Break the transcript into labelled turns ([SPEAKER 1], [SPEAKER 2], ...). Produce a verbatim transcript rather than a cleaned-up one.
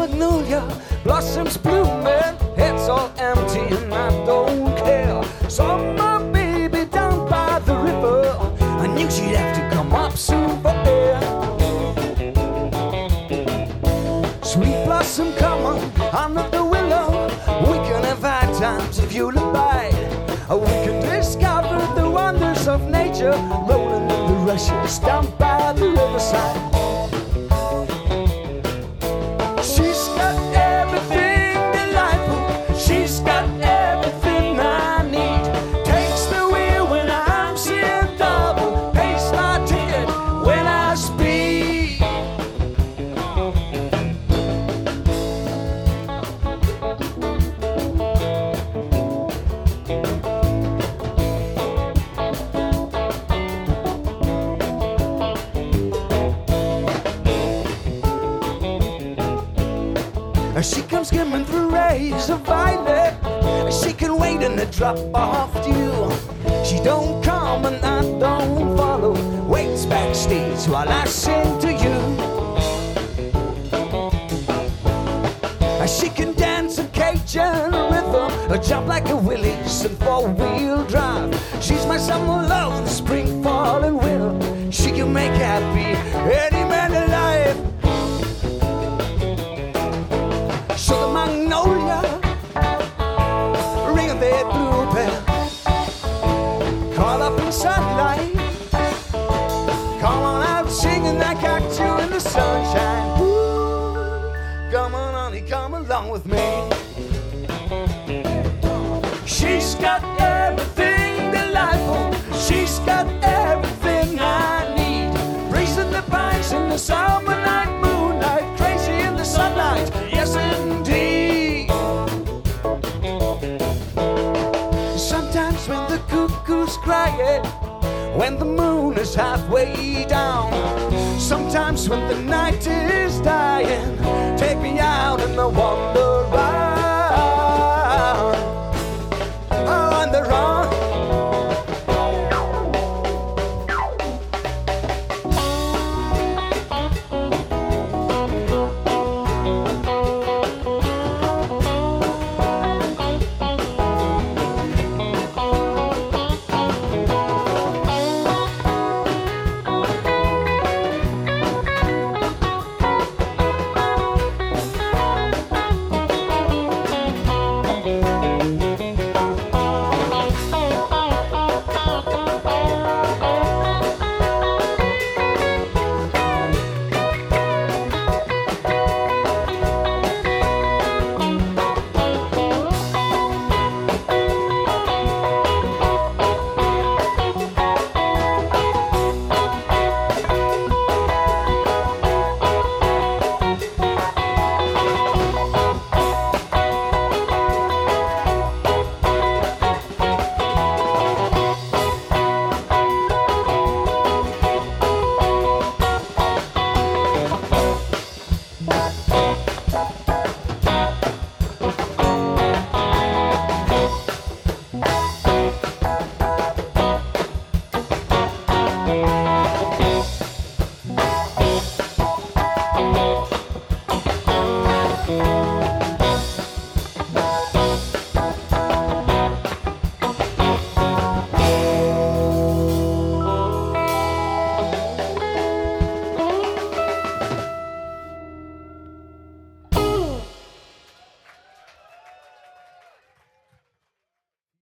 [SPEAKER 1] magnolia, blossoms blooming, it's all empty and I don't care. Saw my baby down by the river, I knew she'd have to come up soon for air. Sweet blossom come on under the willow, we can have high times if you'll abide. We can discover the wonders of nature, rolling in the rushes down by the riverside. She's got everything delightful, she's got everything I need. Takes the wheel when I'm seeing double, pays my ticket when I speed. She comes skimming through rays of violet, she can wait in the drop-off dew. She don't come and I don't follow, waits backstage while I sing to you. She can dance a Cajun rhythm, jump like a Willys in four-wheel drive. She's my summer love in the spring, fall and winter. She can make happy any man alive. Sugar magnolia, ring of that bluebell, caught up in sunlight. Come on out singing, I got you in the sunshine. Ooh, come on honey, come along with me. She's got everything delightful, she's got everything I need. Breezing the pines in the summer night, moonlight, crazy in the sunlight, yes indeed. Sometimes when the cuckoo's crying, when the moon is halfway down, sometimes when the night is dark,